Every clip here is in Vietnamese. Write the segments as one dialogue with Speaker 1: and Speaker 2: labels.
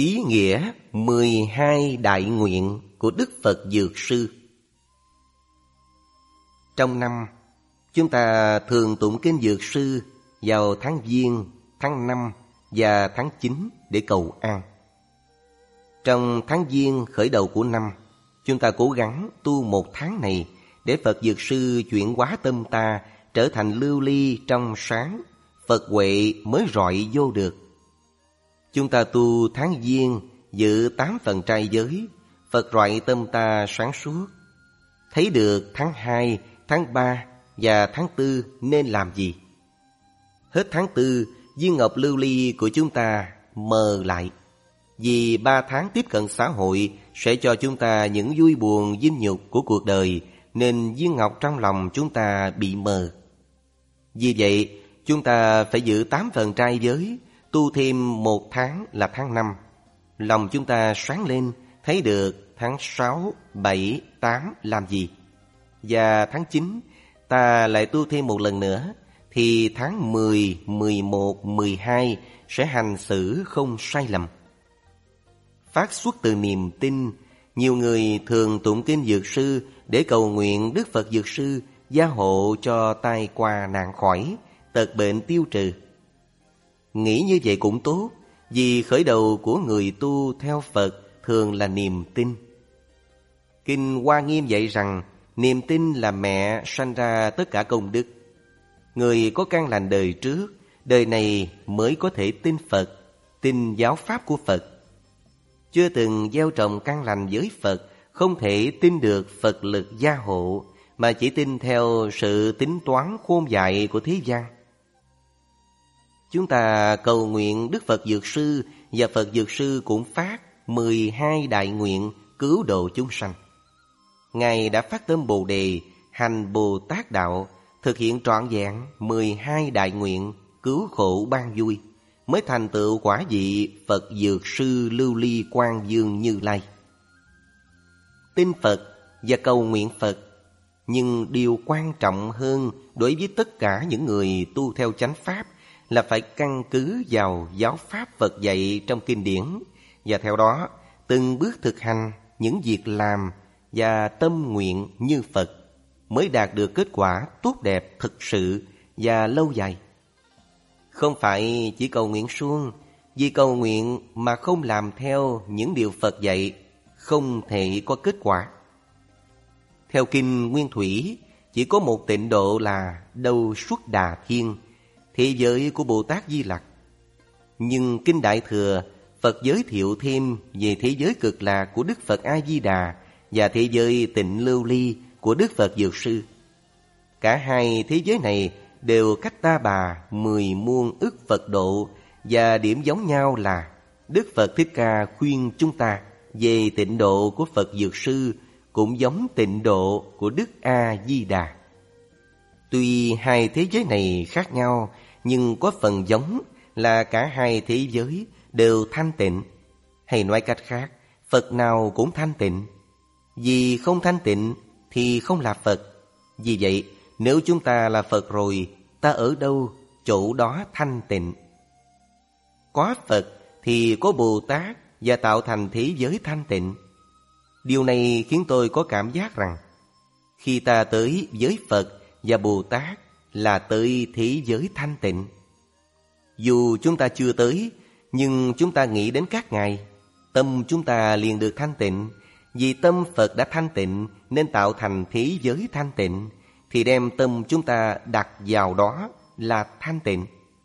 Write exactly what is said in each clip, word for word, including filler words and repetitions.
Speaker 1: Ý nghĩa mười hai đại nguyện của Đức Phật Dược Sư. Trong năm, chúng ta thường tụng kinh Dược Sư vào tháng Giêng, tháng năm và tháng chín để cầu an. Trong tháng Giêng khởi đầu của năm, chúng ta cố gắng tu một tháng này để Phật Dược Sư chuyển hóa tâm ta trở thành lưu ly trong sáng, Phật huệ mới rọi vô được. Chúng ta tu tháng Giêng giữ tám phần trai giới, Phật rọi tâm ta sáng suốt. Thấy được tháng hai, tháng ba và tháng tư nên làm gì? Hết tháng tư, viên ngọc lưu ly của chúng ta mờ lại. Vì ba tháng tiếp cận xã hội sẽ cho chúng ta những vui buồn vinh nhục của cuộc đời, nên viên ngọc trong lòng chúng ta bị mờ. Vì vậy, chúng ta phải giữ tám phần trai giới, tu thêm một tháng là tháng năm. Lòng chúng ta sáng lên, thấy được tháng sáu, bảy, tám làm gì. Và tháng chín, ta lại tu thêm một lần nữa, thì tháng mười, mười một, mười hai sẽ hành xử không sai lầm. Phát xuất từ niềm tin, nhiều người thường tụng kinh Dược Sư để cầu nguyện Đức Phật Dược Sư gia hộ cho tai qua nạn khỏi, tật bệnh tiêu trừ. Nghĩ như vậy cũng tốt, vì khởi đầu của người tu theo Phật thường là niềm tin. Kinh Hoa Nghiêm dạy rằng niềm tin là mẹ sanh ra tất cả công đức. Người có căn lành đời trước, đời này mới có thể tin Phật, tin giáo pháp của Phật. Chưa từng gieo trồng căn lành với Phật, không thể tin được Phật lực gia hộ, mà chỉ tin theo sự tính toán khôn dại của thế gian. Chúng ta cầu nguyện Đức Phật Dược Sư, và Phật Dược Sư cũng phát mười hai đại nguyện cứu độ chúng sanh. Ngài đã phát tâm Bồ Đề, hành Bồ Tát Đạo, thực hiện trọn vẹn mười hai đại nguyện cứu khổ ban vui, mới thành tựu quả vị Phật Dược Sư Lưu Ly Quang Dương Như Lai. Tin Phật và cầu nguyện Phật, nhưng điều quan trọng hơn đối với tất cả những người tu theo chánh pháp là phải căn cứ vào giáo pháp Phật dạy trong kinh điển, và theo đó từng bước thực hành những việc làm và tâm nguyện như Phật, mới đạt được kết quả tốt đẹp thực sự và lâu dài. Không phải chỉ cầu nguyện suông, vì cầu nguyện mà không làm theo những điều Phật dạy không thể có kết quả. Theo kinh Nguyên Thủy, chỉ có một tịnh độ là Đầu Xuất Đà Thiên, thế giới của Bồ Tát Di Lặc. Nhưng kinh Đại Thừa, Phật giới thiệu thêm về thế giới cực lạc của Đức Phật A Di Đà và thế giới tịnh lưu ly của Đức Phật Dược Sư. Cả hai thế giới này đều cách ta bà mười muôn ức Phật độ, và điểm giống nhau là Đức Phật Thích Ca khuyên chúng ta về tịnh độ của Phật Dược Sư cũng giống tịnh độ của Đức A Di Đà. Tuy hai thế giới này khác nhau, nhưng có phần giống là cả hai thế giới đều thanh tịnh. Hay nói cách khác, Phật nào cũng thanh tịnh. Vì không thanh tịnh thì không là Phật. Vì vậy, nếu chúng ta là Phật rồi, ta ở đâu, chỗ đó thanh tịnh. Có Phật thì có Bồ Tát và tạo thành thế giới thanh tịnh. Điều này khiến tôi có cảm giác rằng khi ta tới với Phật và Bồ Tát là tới thế giới thanh tịnh. Dù chúng ta chưa tới, nhưng chúng ta nghĩ đến các ngài, tâm chúng ta liền được thanh tịnh. Vì tâm Phật đã thanh tịnh nên tạo thành thế giới thanh tịnh, thì đem tâm chúng ta đặt vào đó là thanh tịnh.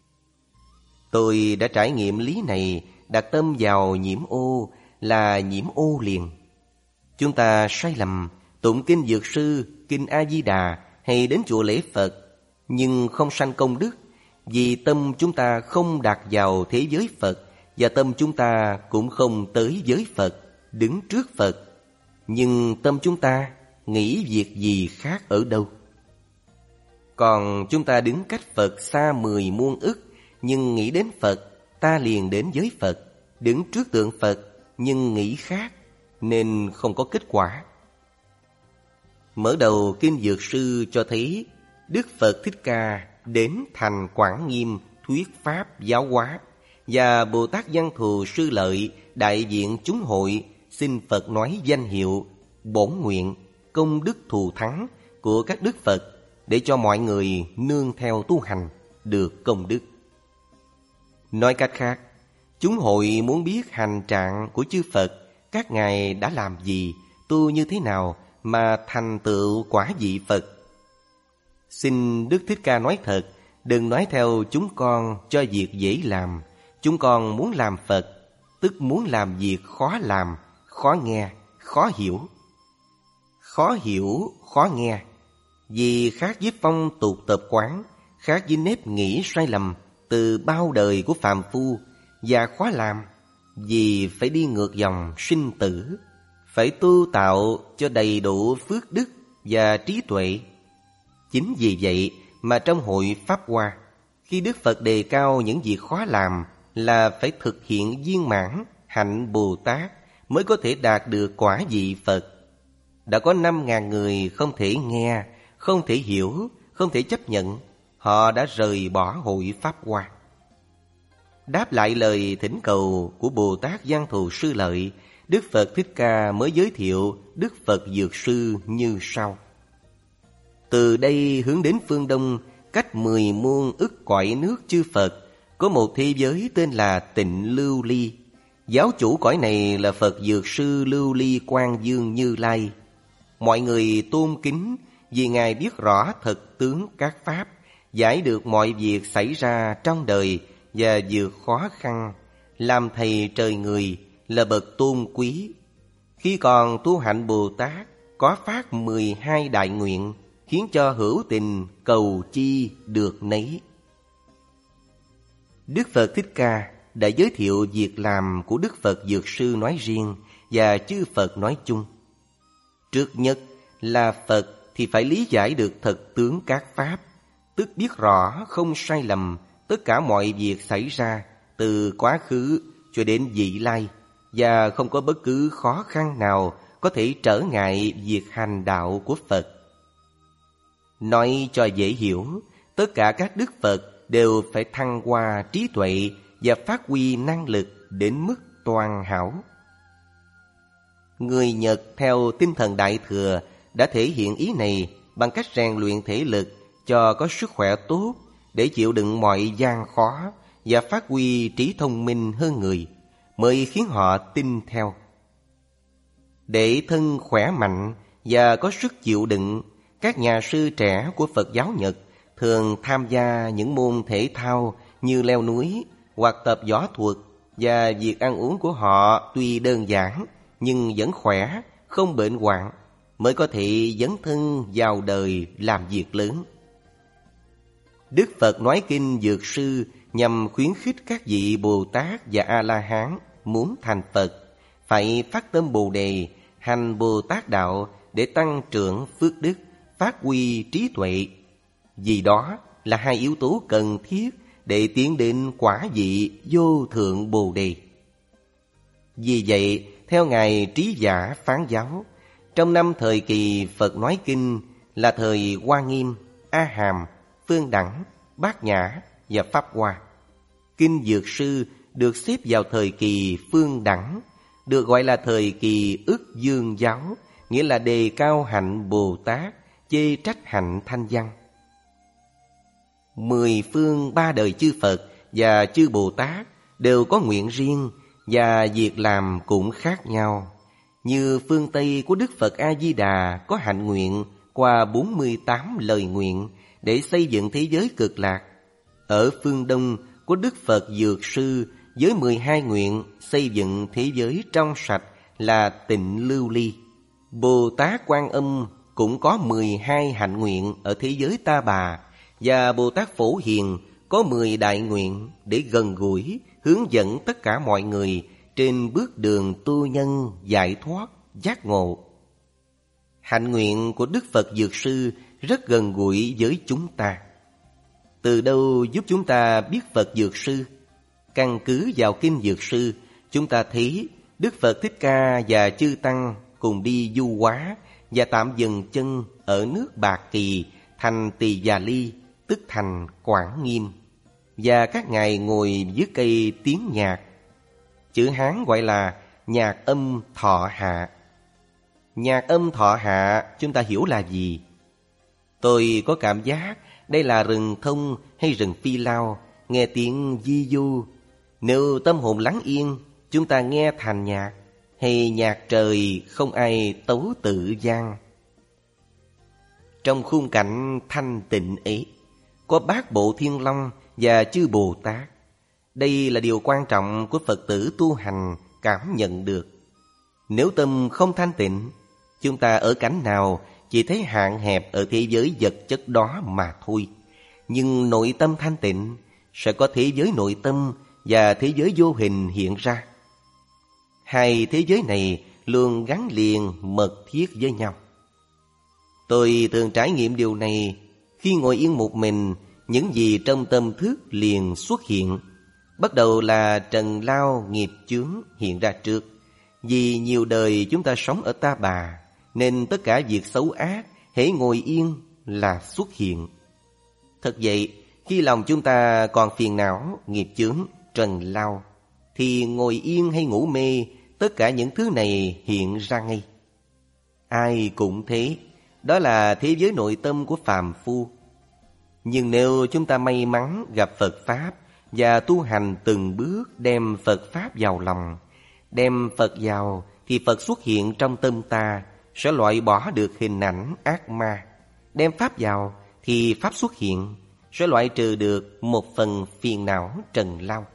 Speaker 1: Tôi đã trải nghiệm lý này, đặt tâm vào nhiễm ô là nhiễm ô liền. Chúng ta sai lầm tụng kinh Dược Sư, kinh A Di Đà hay đến chùa lễ Phật, nhưng không sanh công đức, vì tâm chúng ta không đặt vào thế giới Phật, và tâm chúng ta cũng không tới giới Phật, đứng trước Phật. Nhưng tâm chúng ta nghĩ việc gì khác ở đâu. Còn chúng ta đứng cách Phật xa mười muôn ức, nhưng nghĩ đến Phật, ta liền đến với Phật. Đứng trước tượng Phật, nhưng nghĩ khác, nên không có kết quả. Mở đầu kinh Dược Sư cho thấy Đức Phật Thích Ca đến thành Quảng Nghiêm thuyết pháp giáo hóa, và Bồ Tát Văn Thù Sư Lợi đại diện chúng hội xin Phật nói danh hiệu, bổn nguyện, công đức thù thắng của các đức Phật để cho mọi người nương theo tu hành được công đức. Nói cách khác, chúng hội muốn biết hành trạng của chư Phật, các ngài đã làm gì, tu như thế nào mà thành tựu quả vị Phật. Xin Đức Thích Ca nói thật, đừng nói theo chúng con cho việc dễ làm. Chúng con muốn làm Phật, tức muốn làm việc khó làm, khó nghe, khó hiểu. Khó hiểu, khó nghe, vì khác với phong tục tập quán, khác với nếp nghĩ sai lầm từ bao đời của phàm phu, và khó làm vì phải đi ngược dòng sinh tử, phải tu tạo cho đầy đủ phước đức và trí tuệ. Chính vì vậy mà trong hội Pháp Hoa, khi Đức Phật đề cao những việc khó làm là phải thực hiện viên mãn hạnh Bồ Tát mới có thể đạt được quả vị Phật. Đã có năm ngàn người không thể nghe, không thể hiểu, không thể chấp nhận, họ đã rời bỏ hội Pháp Hoa. Đáp lại lời thỉnh cầu của Bồ Tát Văn Thù Sư Lợi, Đức Phật Thích Ca mới giới thiệu Đức Phật Dược Sư như sau. Từ đây hướng đến phương Đông, cách mười muôn ức cõi nước chư Phật, có một thế giới tên là Tịnh Lưu Ly. Giáo chủ cõi này là Phật Dược Sư Lưu Ly Quang Dương Như Lai. Mọi người tôn kính vì Ngài biết rõ thật tướng các pháp, giải được mọi việc xảy ra trong đời và vượt khó khăn, làm thầy trời người, là bậc tôn quý. Khi còn tu hạnh Bồ Tát, có phát mười hai đại nguyện, khiến cho hữu tình cầu chi được nấy. Đức Phật Thích Ca đã giới thiệu việc làm của Đức Phật Dược Sư nói riêng và chư Phật nói chung. Trước nhất là Phật thì phải lý giải được thật tướng các pháp, tức biết rõ không sai lầm tất cả mọi việc xảy ra từ quá khứ cho đến vị lai, và không có bất cứ khó khăn nào có thể trở ngại việc hành đạo của Phật. Nói cho dễ hiểu, tất cả các đức Phật đều phải thăng hoa trí tuệ và phát huy năng lực đến mức toàn hảo. Người Nhật theo tinh thần Đại Thừa đã thể hiện ý này bằng cách rèn luyện thể lực cho có sức khỏe tốt để chịu đựng mọi gian khó và phát huy trí thông minh hơn người, mới khiến họ tin theo. Để thân khỏe mạnh và có sức chịu đựng, các nhà sư trẻ của Phật giáo Nhật thường tham gia những môn thể thao như leo núi hoặc tập võ thuật, và việc ăn uống của họ tuy đơn giản nhưng vẫn khỏe, không bệnh hoạn, mới có thể dấn thân vào đời làm việc lớn. Đức Phật nói kinh Dược Sư nhằm khuyến khích các vị Bồ Tát và A-la-hán muốn thành Phật phải phát tâm Bồ Đề, hành Bồ Tát đạo để tăng trưởng phước đức, phát huy trí tuệ. Vì đó là hai yếu tố cần thiết để tiến đến quả vị vô thượng Bồ Đề. Vì vậy, theo Ngài Trí Giả Phán Giáo, trong năm thời kỳ Phật nói kinh là thời Hoa Nghiêm, A Hàm, Phương Đẳng, Bát Nhã và Pháp Hoa. Kinh Dược Sư được xếp vào thời kỳ Phương Đẳng, được gọi là thời kỳ Ức Dương Giáo, nghĩa là đề cao hạnh Bồ Tát, chê trách hạnh Thanh Văn. Mười phương ba đời chư Phật và chư Bồ Tát đều có nguyện riêng và việc làm cũng khác nhau. Như phương Tây của Đức Phật A-di-đà có hạnh nguyện qua bốn mươi tám lời nguyện để xây dựng thế giới cực lạc. Ở phương Đông của Đức Phật Dược Sư với mười hai nguyện xây dựng thế giới trong sạch là Tịnh Lưu Ly. Bồ Tát Quan Âm cũng có mười hai hạnh nguyện ở thế giới Ta Bà, và Bồ Tát Phổ Hiền có mười đại nguyện để gần gũi, hướng dẫn tất cả mọi người trên bước đường tu nhân, giải thoát, giác ngộ. Hạnh nguyện của Đức Phật Dược Sư rất gần gũi với chúng ta. Từ đâu giúp chúng ta biết Phật Dược Sư? Căn cứ vào kinh Dược Sư, chúng ta thấy Đức Phật Thích Ca và chư Tăng cùng đi du hóa và tạm dừng chân ở nước Bạc Kỳ thành Tỳ Già Ly, tức thành Quảng Nghiêm. và các ngài ngồi dưới cây tiếng nhạc. Chữ Hán gọi là nhạc âm thọ hạ. Nhạc âm thọ hạ chúng ta hiểu là gì? Tôi có cảm giác đây là rừng thông hay rừng phi lao, nghe tiếng di du. Nếu tâm hồn lắng yên, chúng ta nghe thành nhạc, hay nhạc trời không ai tấu tự gian. Trong khung cảnh thanh tịnh ấy, có bát bộ Thiên Long và chư Bồ Tát. Đây là điều quan trọng của Phật tử tu hành cảm nhận được. Nếu tâm không thanh tịnh, chúng ta ở cảnh nào chỉ thấy hạn hẹp ở thế giới vật chất đó mà thôi. Nhưng nội tâm thanh tịnh sẽ có thế giới nội tâm và thế giới vô hình hiện ra. Hai thế giới này luôn gắn liền mật thiết với nhau. Tôi thường trải nghiệm điều này. Khi ngồi yên một mình, những gì trong tâm thức liền xuất hiện. Bắt đầu là trần lao nghiệp chướng hiện ra trước. Vì nhiều đời chúng ta sống ở ta bà, nên tất cả việc xấu ác hễ ngồi yên là xuất hiện. Thật vậy, khi lòng chúng ta còn phiền não, nghiệp chướng, trần lao, thì ngồi yên hay ngủ mê, tất cả những thứ này hiện ra ngay. Ai cũng thế, đó là thế giới nội tâm của phàm phu. Nhưng nếu chúng ta may mắn gặp Phật Pháp và tu hành từng bước đem Phật Pháp vào lòng, đem Phật vào thì Phật xuất hiện trong tâm ta, sẽ loại bỏ được hình ảnh ác ma. Đem Pháp vào thì Pháp xuất hiện, sẽ loại trừ được một phần phiền não trần lao.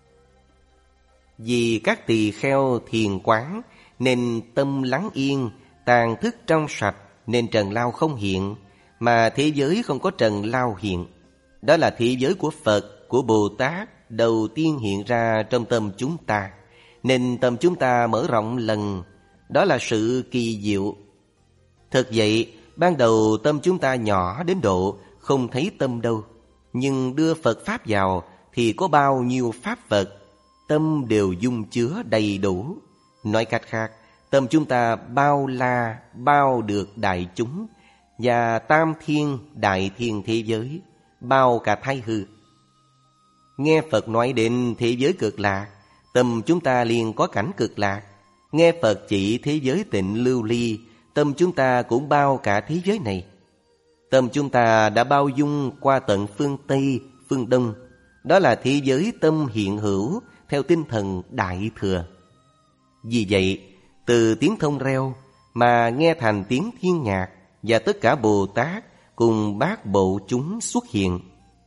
Speaker 1: Vì các tỳ kheo thiền quán nên tâm lắng yên, tàn thức trong sạch nên trần lao không hiện, mà thế giới không có trần lao hiện. Đó là thế giới của Phật, của Bồ Tát đầu tiên hiện ra trong tâm chúng ta, nên tâm chúng ta mở rộng lần. Đó là sự kỳ diệu. Thật vậy, ban đầu tâm chúng ta nhỏ đến độ không thấy tâm đâu, nhưng đưa Phật Pháp vào thì có bao nhiêu Pháp Phật, tâm đều dung chứa đầy đủ. Nói cách khác, tâm chúng ta bao la, bao được đại chúng và tam thiên, đại thiên thế giới, bao cả thái hư. Nghe Phật nói đến thế giới cực lạc, tâm chúng ta liền có cảnh cực lạc. Nghe Phật chỉ thế giới tịnh lưu ly, tâm chúng ta cũng bao cả thế giới này. Tâm chúng ta đã bao dung qua tận phương Tây, phương Đông. Đó là thế giới tâm hiện hữu theo tinh thần Đại Thừa. Vì vậy, từ tiếng thông reo mà nghe thành tiếng thiên nhạc, và tất cả Bồ Tát cùng bát bộ chúng xuất hiện.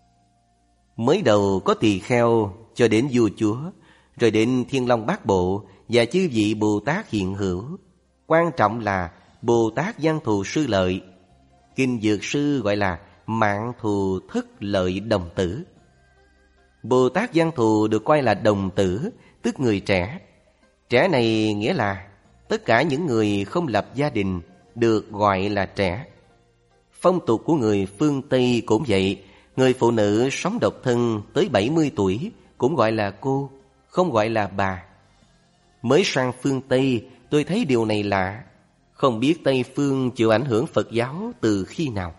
Speaker 1: Mới đầu có tỳ kheo cho đến vua chúa, rồi đến Thiên Long Bát Bộ và chư vị Bồ Tát hiện hữu. Quan trọng là Bồ Tát Văn Thù Sư Lợi. Kinh Dược Sư gọi là Mạng Thù Thất Lợi Đồng Tử. Bồ Tát Văn Thù được coi là đồng tử, tức người trẻ. Trẻ này nghĩa là tất cả những người không lập gia đình được gọi là trẻ. Phong tục của người phương Tây cũng vậy. Người phụ nữ sống độc thân tới bảy mươi tuổi cũng gọi là cô, không gọi là bà. Mới sang phương Tây tôi thấy điều này lạ. Không biết Tây phương chịu ảnh hưởng Phật giáo từ khi nào.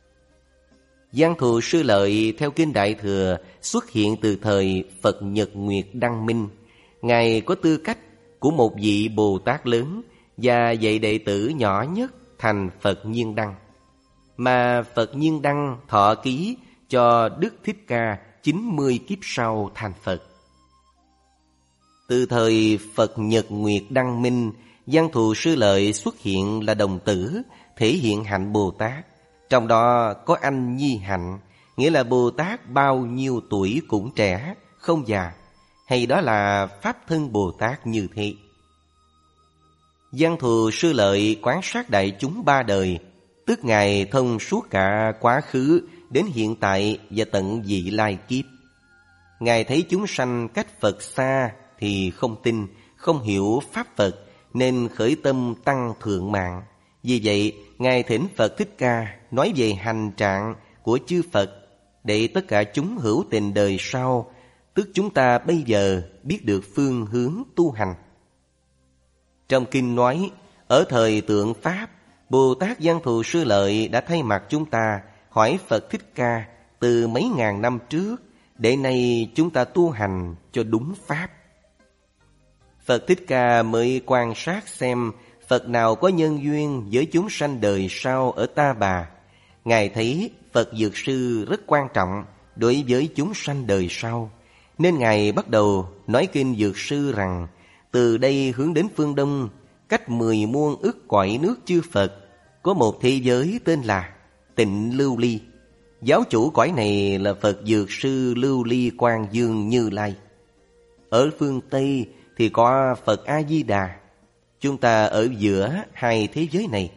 Speaker 1: Văn Thù Sư Lợi theo Kinh Đại Thừa xuất hiện từ thời Phật Nhật Nguyệt Đăng Minh. Ngài có tư cách của một vị Bồ Tát lớn và dạy đệ tử nhỏ nhất thành Phật Nhiên Đăng. Mà Phật Nhiên Đăng thọ ký cho Đức Thích Ca chín mươi kiếp sau thành Phật. Từ thời Phật Nhật Nguyệt Đăng Minh, Văn Thù Sư Lợi xuất hiện là đồng tử, thể hiện hạnh Bồ Tát. Trong đó có anh nhi hạnh, nghĩa là Bồ Tát bao nhiêu tuổi cũng trẻ, không già. Hay đó là Pháp thân Bồ Tát như thế. Văn Thù Sư Lợi quan sát đại chúng ba đời, tức Ngài thông suốt cả quá khứ đến hiện tại và tận vị lai kiếp. Ngài thấy chúng sanh cách Phật xa thì không tin, không hiểu Pháp Phật, nên khởi tâm tăng thượng mạng. Vì vậy, Ngài thỉnh Phật Thích Ca nói về hành trạng của chư Phật, để tất cả chúng hữu tình đời sau, tức chúng ta bây giờ biết được phương hướng tu hành. Trong kinh nói, ở thời tượng Pháp, Bồ Tát Văn Thù Sư Lợi đã thay mặt chúng ta hỏi Phật Thích Ca từ mấy ngàn năm trước để nay chúng ta tu hành cho đúng pháp. Phật Thích Ca mới quan sát xem Phật nào có nhân duyên với chúng sanh đời sau ở Ta Bà. Ngài thấy Phật Dược Sư rất quan trọng đối với chúng sanh đời sau, nên Ngài bắt đầu nói kinh Dược Sư rằng từ đây hướng đến phương Đông, cách mười muôn ức cõi nước chư Phật, có một thế giới tên là Tịnh Lưu Ly. Giáo chủ cõi này là Phật Dược Sư Lưu Ly Quang Dương Như Lai. Ở phương Tây thì có Phật A-di-đà. Chúng ta ở giữa hai thế giới này.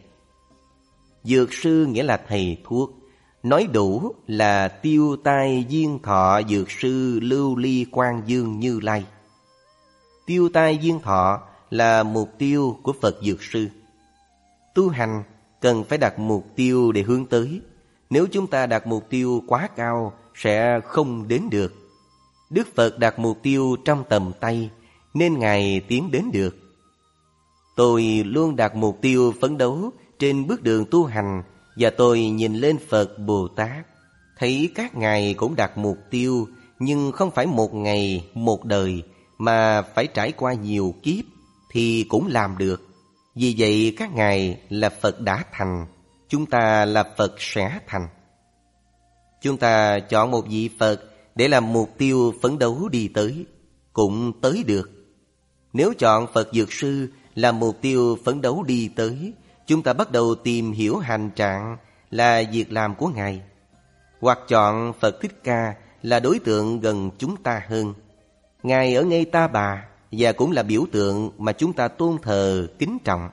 Speaker 1: Dược sư nghĩa là thầy thuốc, nói đủ là Tiêu Tai Diên Thọ Dược Sư Lưu Ly Quang Dương Như Lai. Tiêu Tai Diên Thọ là mục tiêu của Phật Dược Sư. Tu hành cần phải đặt mục tiêu để hướng tới. Nếu chúng ta đặt mục tiêu quá cao sẽ không đến được. Đức Phật đặt mục tiêu trong tầm tay nên Ngài tiến đến được. Tôi luôn đặt mục tiêu phấn đấu trên bước đường tu hành, và tôi nhìn lên Phật Bồ Tát, thấy các ngài cũng đặt mục tiêu, nhưng không phải một ngày, một đời, mà phải trải qua nhiều kiếp thì cũng làm được. Vì vậy các ngài là Phật đã thành, chúng ta là Phật sẽ thành. Chúng ta chọn một vị Phật để làm mục tiêu phấn đấu đi tới, cũng tới được. Nếu chọn Phật Dược Sư làm mục tiêu phấn đấu đi tới, chúng ta bắt đầu tìm hiểu hành trạng là việc làm của Ngài. Hoặc chọn Phật Thích Ca là đối tượng gần chúng ta hơn. Ngài ở ngay Ta Bà và cũng là biểu tượng mà chúng ta tôn thờ kính trọng.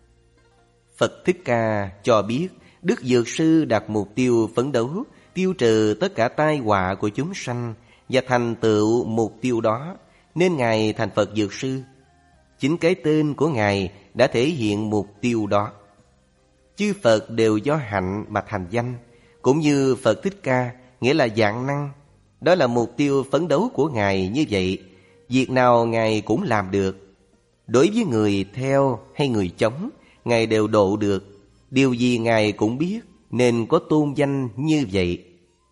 Speaker 1: Phật Thích Ca cho biết Đức Dược Sư đặt mục tiêu phấn đấu tiêu trừ tất cả tai họa của chúng sanh và thành tựu mục tiêu đó, nên Ngài thành Phật Dược Sư. Chính cái tên của Ngài đã thể hiện mục tiêu đó. Chư Phật đều do hạnh mà thành danh, cũng như Phật Thích Ca nghĩa là vạn năng. Đó là mục tiêu phấn đấu của Ngài như vậy. Việc nào Ngài cũng làm được. Đối với người theo hay người chống, Ngài đều độ được. Điều gì Ngài cũng biết, nên có tôn danh như vậy.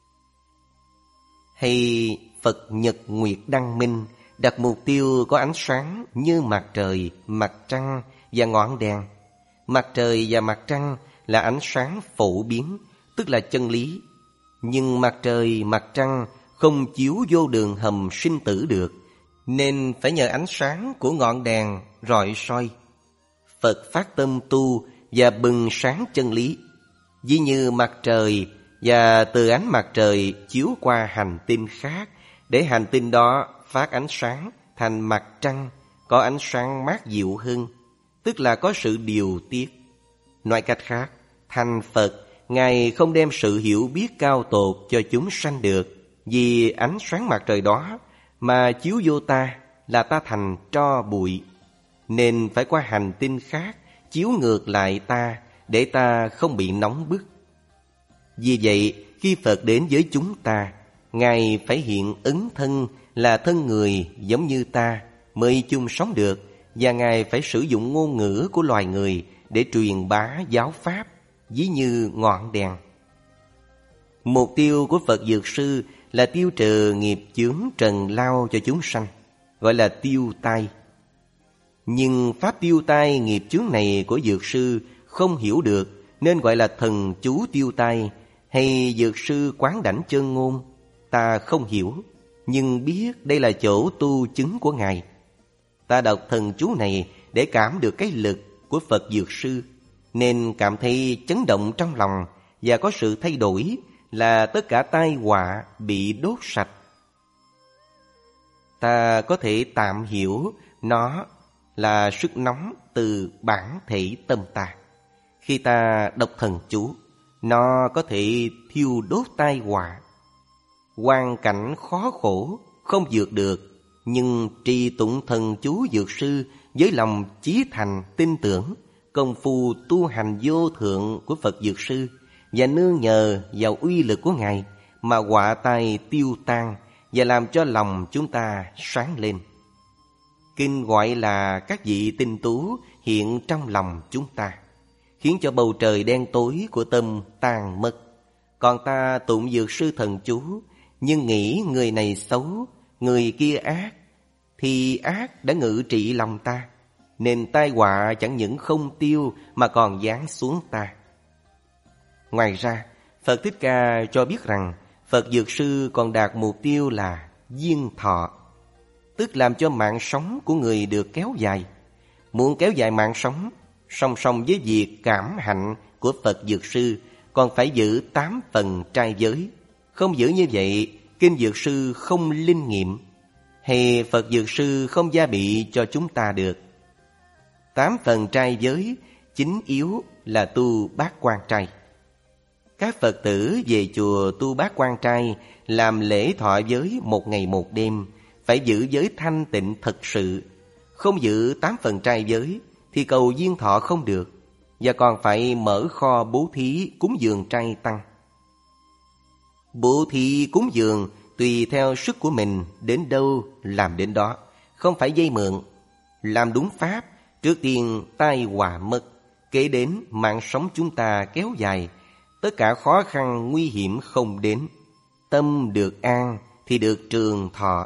Speaker 1: Hay Phật Nhật Nguyệt Đăng Minh đặt mục tiêu có ánh sáng như mặt trời, mặt trăng và ngọn đèn. Mặt trời và mặt trăng là ánh sáng phổ biến, tức là chân lý. Nhưng mặt trời, mặt trăng không chiếu vô đường hầm sinh tử được, nên phải nhờ ánh sáng của ngọn đèn rọi soi. Phật phát tâm tu và bừng sáng chân lý, ví như mặt trời, và từ ánh mặt trời chiếu qua hành tinh khác, để hành tinh đó phát ánh sáng thành mặt trăng, có ánh sáng mát dịu hơn, tức là có sự điều tiết. Nói cách khác, thành Phật, Ngài không đem sự hiểu biết cao tột cho chúng sanh được, vì ánh sáng mặt trời đó mà chiếu vô ta là ta thành tro bụi, nên phải qua hành tinh khác chiếu ngược lại ta, để ta không bị nóng bức. Vì vậy, khi Phật đến với chúng ta, Ngài phải hiện ứng thân là thân người giống như ta mới chung sống được, và Ngài phải sử dụng ngôn ngữ của loài người để truyền bá giáo pháp, ví như ngọn đèn. Mục tiêu của Phật Dược Sư là tiêu trừ nghiệp chướng trần lao cho chúng sanh, gọi là tiêu tai. Nhưng pháp tiêu tai nghiệp chướng này của Dược Sư không hiểu được, nên gọi là thần chú tiêu tai hay Dược Sư quán đảnh chân ngôn. Ta không hiểu, nhưng biết đây là chỗ tu chứng của Ngài. Ta đọc thần chú này để cảm được cái lực của Phật Dược Sư, nên cảm thấy chấn động trong lòng và có sự thay đổi, là tất cả tai họa bị đốt sạch. Ta có thể tạm hiểu nó là sức nóng từ bản thể tâm ta. Khi ta đọc thần chú, nó có thể thiêu đốt tai họa. Hoàn cảnh khó khổ không vượt được, nhưng trì tụng thần chú Dược Sư với lòng chí thành tin tưởng, công phu tu hành vô thượng của Phật Dược Sư, và nương nhờ vào uy lực của Ngài mà họa tai tiêu tan và làm cho lòng chúng ta sáng lên. Kinh gọi là các vị tinh tú hiện trong lòng chúng ta, khiến cho bầu trời đen tối của tâm tan mất. Còn ta tụng Dược Sư thần chú nhưng nghĩ người này xấu, người kia ác, thì ác đã ngự trị lòng ta, nên tai họa chẳng những không tiêu mà còn giáng xuống ta. Ngoài ra, Phật Thích Ca cho biết rằng Phật Dược Sư còn đạt mục tiêu là diên thọ, tức làm cho mạng sống của người được kéo dài. Muốn kéo dài mạng sống, song song với việc cảm hạnh của Phật Dược Sư còn phải giữ tám phần trai giới. Không giữ như vậy, Kinh Dược Sư không linh nghiệm, hay Phật Dược Sư không gia bị cho chúng ta được. Tám phần trai giới chính yếu là tu bát quan trai. Các Phật tử về chùa tu bát quan trai, làm lễ thọ giới một ngày một đêm, phải giữ giới thanh tịnh thật sự. Không giữ tám phần trai giới thì cầu diên thọ không được, và còn phải mở kho bố thí cúng dường trai tăng. Bố thí cúng dường tùy theo sức của mình, đến đâu làm đến đó, không phải vay mượn. Làm đúng pháp, trước tiên tai họa mất, kế đến mạng sống chúng ta kéo dài, tất cả khó khăn nguy hiểm không đến. Tâm được an thì được trường thọ.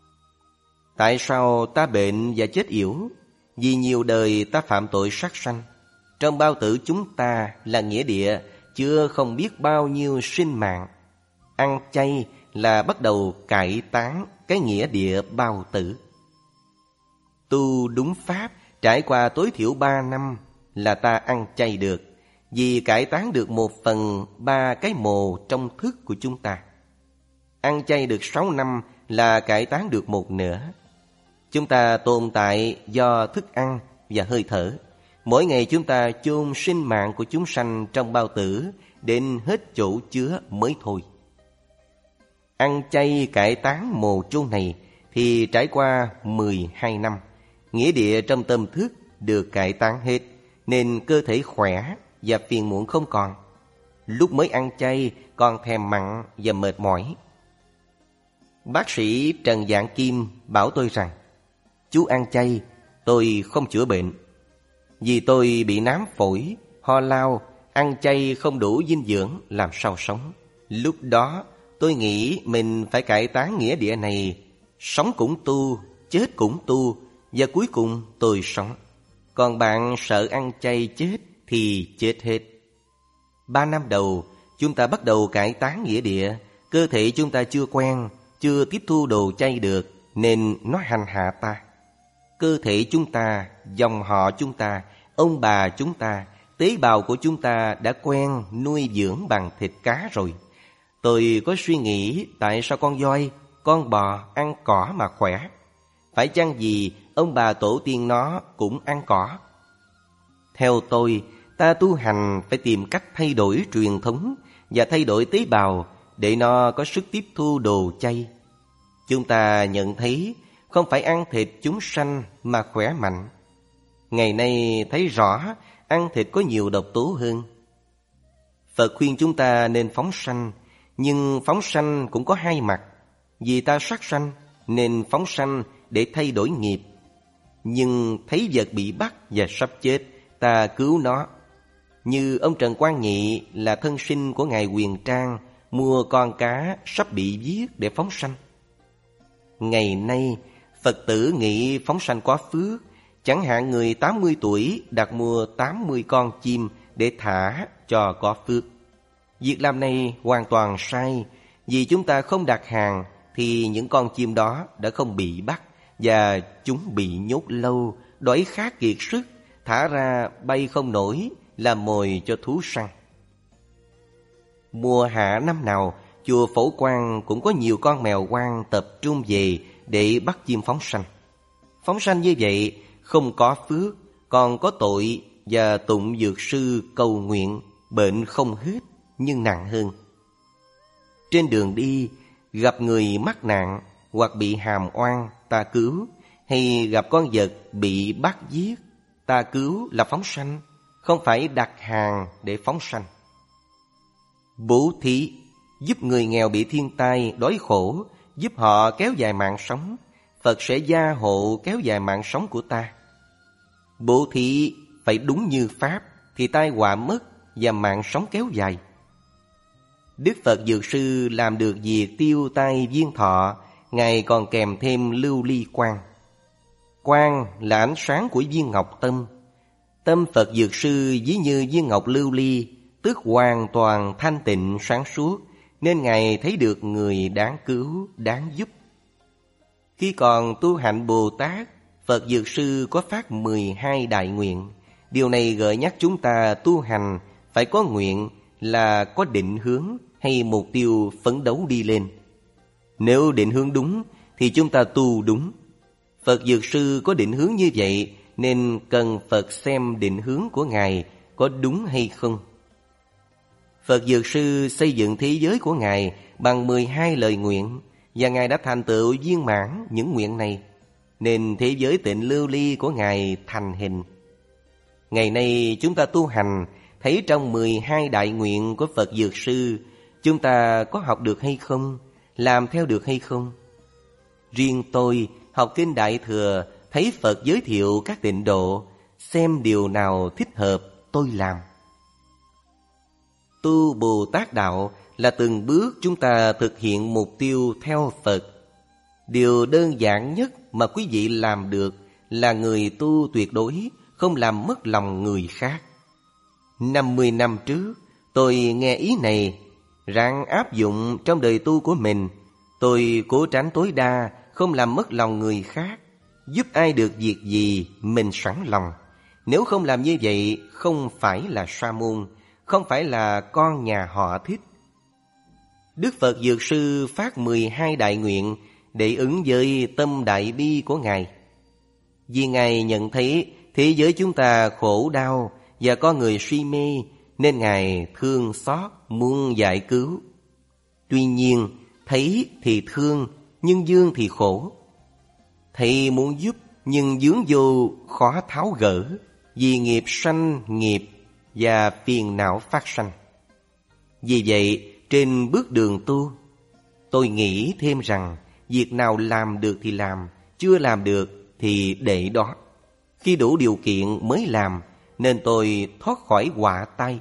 Speaker 1: Tại sao ta bệnh và chết yểu? Vì nhiều đời ta phạm tội sát sanh. Trong bao tử chúng ta là nghĩa địa chưa không biết bao nhiêu sinh mạng. Ăn chay là bắt đầu cải tán cái nghĩa địa bao tử. Tu đúng pháp, trải qua tối thiểu ba năm là ta ăn chay được, vì cải tán được một phần ba cái mồ trong thức của chúng ta. Ăn chay được sáu năm là cải tán được một nửa. Chúng ta tồn tại do thức ăn và hơi thở. Mỗi ngày chúng ta chôn sinh mạng của chúng sanh trong bao tử đến hết chỗ chứa mới thôi. Ăn chay cải tán mồ chôn này thì trải qua mười hai năm, nghĩa địa trong tâm thức được cải tán hết, nên cơ thể khỏe và phiền muộn không còn. Lúc mới ăn chay còn thèm mặn và mệt mỏi. Bác sĩ Trần Vạn Kim bảo tôi rằng: chú ăn chay, tôi không chữa bệnh. Vì tôi bị nám phổi, ho lao, ăn chay không đủ dinh dưỡng, làm sao sống. Lúc đó tôi nghĩ mình phải cải tán nghĩa địa này, sống cũng tu, chết cũng tu, và cuối cùng tôi sống. Còn bạn sợ ăn chay chết thì chết hết. Ba năm đầu, chúng ta bắt đầu cải tán nghĩa địa. Cơ thể chúng ta chưa quen, chưa tiếp thu đồ chay được, nên nó hành hạ ta. Cơ thể chúng ta, dòng họ chúng ta, ông bà chúng ta, tế bào của chúng ta đã quen nuôi dưỡng bằng thịt cá rồi. Tôi có suy nghĩ tại sao con voi, con bò ăn cỏ mà khỏe. Phải chăng vì ông bà tổ tiên nó cũng ăn cỏ? Theo tôi, ta tu hành phải tìm cách thay đổi truyền thống và thay đổi tế bào để nó có sức tiếp thu đồ chay. Chúng ta nhận thấy không phải ăn thịt chúng sanh mà khỏe mạnh. Ngày nay thấy rõ ăn thịt có nhiều độc tố hơn. Phật khuyên chúng ta nên phóng sanh, nhưng phóng sanh cũng có hai mặt. Vì ta sát sanh nên phóng sanh để thay đổi nghiệp. Nhưng thấy vật bị bắt và sắp chết, ta cứu nó. Như ông Trần Quang Nhị là thân sinh của ngài Huyền Trang, mua con cá sắp bị giết để phóng sanh. Ngày nay Phật tử nghĩ phóng sanh có phước. Chẳng hạn người tám mươi tuổi đặt mua tám mươi con chim để thả cho có phước. Việc làm này hoàn toàn sai. Vì chúng ta không đặt hàng thì những con chim đó đã không bị bắt, và chúng bị nhốt lâu, đói khát kiệt sức, thả ra bay không nổi, làm mồi cho thú săn. Mùa hạ năm nào, chùa Phổ Quang cũng có nhiều con mèo hoang tập trung về để bắt chim phóng sanh. Phóng sanh như vậy không có phước, còn có tội, và tụng dược sư cầu nguyện, bệnh không hết nhưng nặng hơn. Trên đường đi, gặp người mắc nạn hoặc bị hàm oan, ta cứu, hay gặp con vật bị bắt giết, ta cứu là phóng sanh, không phải đặt hàng để phóng sanh. Bố thí giúp người nghèo bị thiên tai, đói khổ, giúp họ kéo dài mạng sống. Phật sẽ gia hộ kéo dài mạng sống của ta. Bố thí phải đúng như pháp thì tai họa mất và mạng sống kéo dài. Đức Phật Dược Sư làm được việc tiêu tai viên thọ, Ngài còn kèm thêm lưu ly quang. Quang là ánh sáng của viên ngọc tâm. Tâm Phật Dược Sư ví như viên ngọc lưu ly, tức hoàn toàn thanh tịnh sáng suốt, nên Ngài thấy được người đáng cứu, đáng giúp. Khi còn tu hạnh Bồ Tát, Phật Dược Sư có phát mười hai đại nguyện. Điều này gợi nhắc chúng ta tu hành phải có nguyện, là có định hướng hay mục tiêu phấn đấu đi lên. Nếu định hướng đúng thì chúng ta tu đúng. Phật Dược Sư có định hướng như vậy, nên cần Phật xem định hướng của Ngài có đúng hay không. Phật Dược Sư xây dựng thế giới của Ngài bằng mười hai lời nguyện, và Ngài đã thành tựu viên mãn những nguyện này, nên thế giới tịnh lưu ly của Ngài thành hình. Ngày nay chúng ta tu hành, thấy trong mười hai đại nguyện của Phật Dược Sư, chúng ta có học được hay không, làm theo được hay không? Riêng tôi học kinh Đại Thừa, thấy Phật giới thiệu các tịnh độ, xem điều nào thích hợp tôi làm. Tu Bồ Tát Đạo là từng bước chúng ta thực hiện mục tiêu theo Phật. Điều đơn giản nhất mà quý vị làm được là người tu tuyệt đối, không làm mất lòng người khác. Năm mươi năm trước, tôi nghe ý này, ráng áp dụng trong đời tu của mình. Tôi cố tránh tối đa, không làm mất lòng người khác. Giúp ai được việc gì, mình sẵn lòng. Nếu không làm như vậy, không phải là sa môn, không phải là con nhà họ Thích. Đức Phật Dược Sư phát mười hai đại nguyện để ứng với tâm đại bi của Ngài. Vì Ngài nhận thấy thế giới chúng ta khổ đau và có người suy mê, nên Ngài thương xót muốn giải cứu. Tuy nhiên, thấy thì thương, nhưng dương thì khổ. Thầy muốn giúp, nhưng vướng vô khó tháo gỡ, vì nghiệp sanh nghiệp và phiền não phát sanh. Vì vậy, trên bước đường tu, tôi nghĩ thêm rằng việc nào làm được thì làm, chưa làm được thì để đó. Khi đủ điều kiện mới làm, nên tôi thoát khỏi họa tai.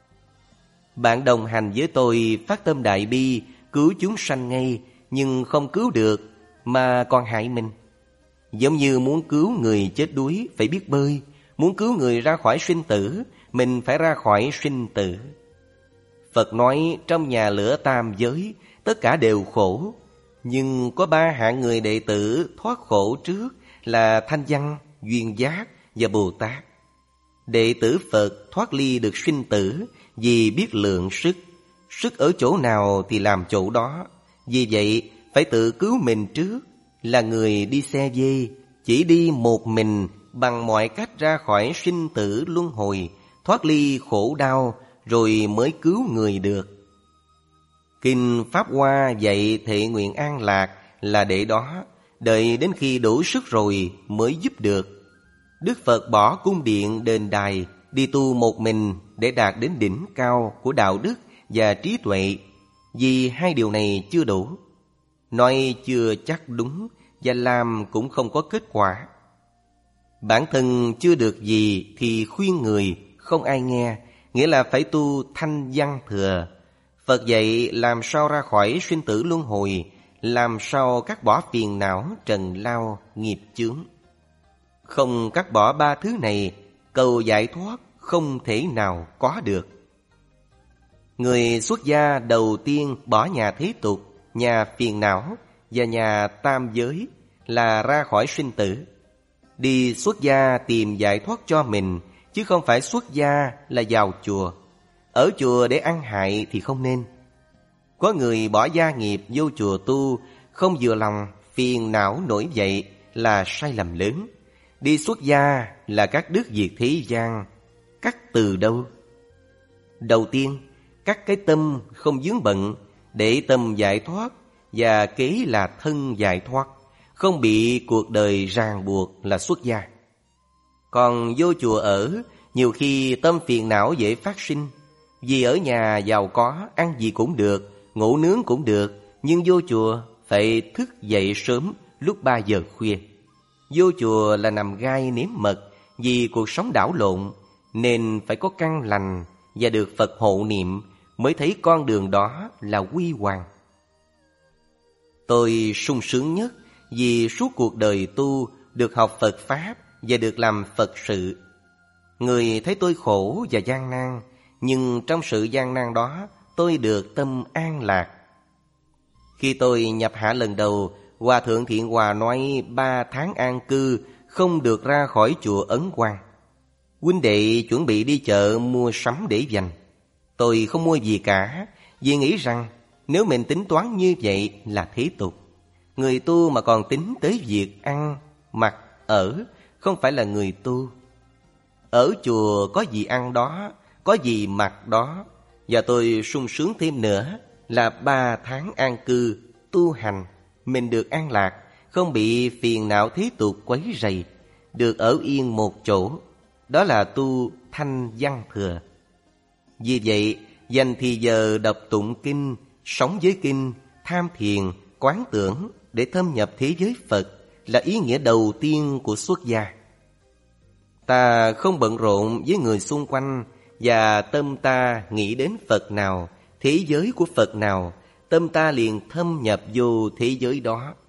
Speaker 1: Bạn đồng hành với tôi phát tâm đại bi, cứu chúng sanh ngay, nhưng không cứu được mà còn hại mình. Giống như muốn cứu người chết đuối phải biết bơi, muốn cứu người ra khỏi sinh tử, mình phải ra khỏi sinh tử. Phật nói trong nhà lửa tam giới, tất cả đều khổ, nhưng có ba hạng người đệ tử thoát khổ trước là Thanh Văn, Duyên Giác và Bồ Tát. Đệ tử Phật thoát ly được sinh tử vì biết lượng sức. Sức ở chỗ nào thì làm chỗ đó. Vì vậy phải tự cứu mình trước, là người đi xe dê, chỉ đi một mình bằng mọi cách ra khỏi sinh tử luân hồi, thoát ly khổ đau rồi mới cứu người được. Kinh Pháp Hoa dạy thệ nguyện an lạc là để đó, đợi đến khi đủ sức rồi mới giúp được. Đức Phật bỏ cung điện đền đài, đi tu một mình để đạt đến đỉnh cao của đạo đức và trí tuệ, vì hai điều này chưa đủ. Nói chưa chắc đúng và làm cũng không có kết quả. Bản thân chưa được gì thì khuyên người không ai nghe, nghĩa là phải tu thanh văn thừa. Phật dạy làm sao ra khỏi sinh tử luân hồi, làm sao cắt bỏ phiền não trần lao nghiệp chướng. Không cắt bỏ ba thứ này, cầu giải thoát không thể nào có được. Người xuất gia đầu tiên bỏ nhà thế tục, nhà phiền não và nhà tam giới là ra khỏi sinh tử. Đi xuất gia tìm giải thoát cho mình, chứ không phải xuất gia là vào chùa. Ở chùa để ăn hại thì không nên. Có người bỏ gia nghiệp vô chùa tu, không vừa lòng, phiền não nổi dậy là sai lầm lớn. Đi xuất gia là các đức việc thế gian. Cắt từ đâu? Đầu tiên, cắt cái tâm không vướng bận, để tâm giải thoát, và kế là thân giải thoát, không bị cuộc đời ràng buộc là xuất gia. Còn vô chùa ở, nhiều khi tâm phiền não dễ phát sinh. Vì ở nhà giàu có, ăn gì cũng được, ngủ nướng cũng được, nhưng vô chùa phải thức dậy sớm lúc ba giờ khuya. Vô chùa là nằm gai nếm mật, vì cuộc sống đảo lộn, nên phải có căn lành và được Phật hộ niệm, mới thấy con đường đó là huy hoàng. Tôi sung sướng nhất vì suốt cuộc đời tu được học Phật Pháp và được làm Phật sự. Người thấy tôi khổ và gian nan, nhưng trong sự gian nan đó tôi được tâm an lạc. Khi tôi nhập hạ lần đầu, Hòa Thượng Thiện Hòa nói ba tháng an cư không được ra khỏi chùa Ấn Quang. Huynh đệ chuẩn bị đi chợ mua sắm để dành. Tôi không mua gì cả, vì nghĩ rằng nếu mình tính toán như vậy là thế tục. Người tu mà còn tính tới việc ăn, mặc, ở, không phải là người tu. Ở chùa có gì ăn đó, có gì mặc đó. Và tôi sung sướng thêm nữa là ba tháng an cư, tu hành, mình được an lạc, không bị phiền não thế tục quấy rầy, được ở yên một chỗ. Đó là tu thanh văn thừa. Vì vậy, dành thì giờ đọc tụng kinh, sống với kinh, tham thiền, quán tưởng để thâm nhập thế giới Phật là ý nghĩa đầu tiên của xuất gia. Ta không bận rộn với người xung quanh, và tâm ta nghĩ đến Phật nào, thế giới của Phật nào, tâm ta liền thâm nhập vô thế giới đó.